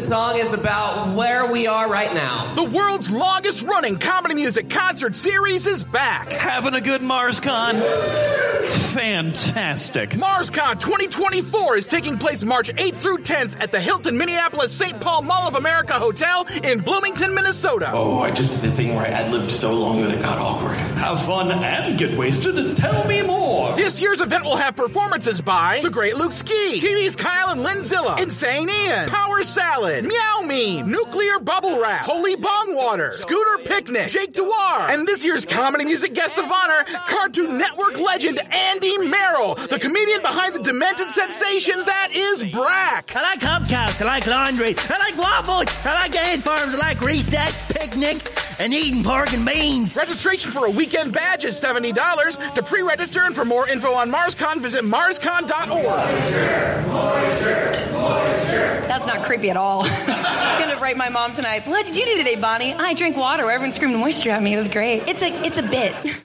this song is about where we are right now. The world's longest-running comedy music concert series is back. Having a good MarsCon? Fantastic. MarsCon 2024 is taking place March 8th through 10th at the Hilton Minneapolis St. Paul Mall of America Hotel in Bloomington, Minnesota. Oh, I just did the thing where I ad-libbed so long that it got awkward. Have fun and get wasted. Tell me more. This year's event will have performances by The Great Luke Ski, TV's Kyle and Linzilla, Insane Ian, Power Salad, Meow Meme, Nuclear Bubble Wrap, Holy Bong Water, Scooter Picnic, Jake Dewar, and this year's comedy music guest of honor, Cartoon Network legend Andy Merrill, the comedian behind the demented sensation that is Brack. I like hubcaps, I like laundry, I like waffles, I like ant farms, I like recess, picnic, and eating pork and beans. Registration for a weekend badge is $70. To pre-register and for more info on MarsCon, visit marscon.org. That's not creepy at all. I'm going to write my mom tonight. What did you do today, Bonnie? I drank water. Everyone screamed moisture at me. It was great. It's a bit.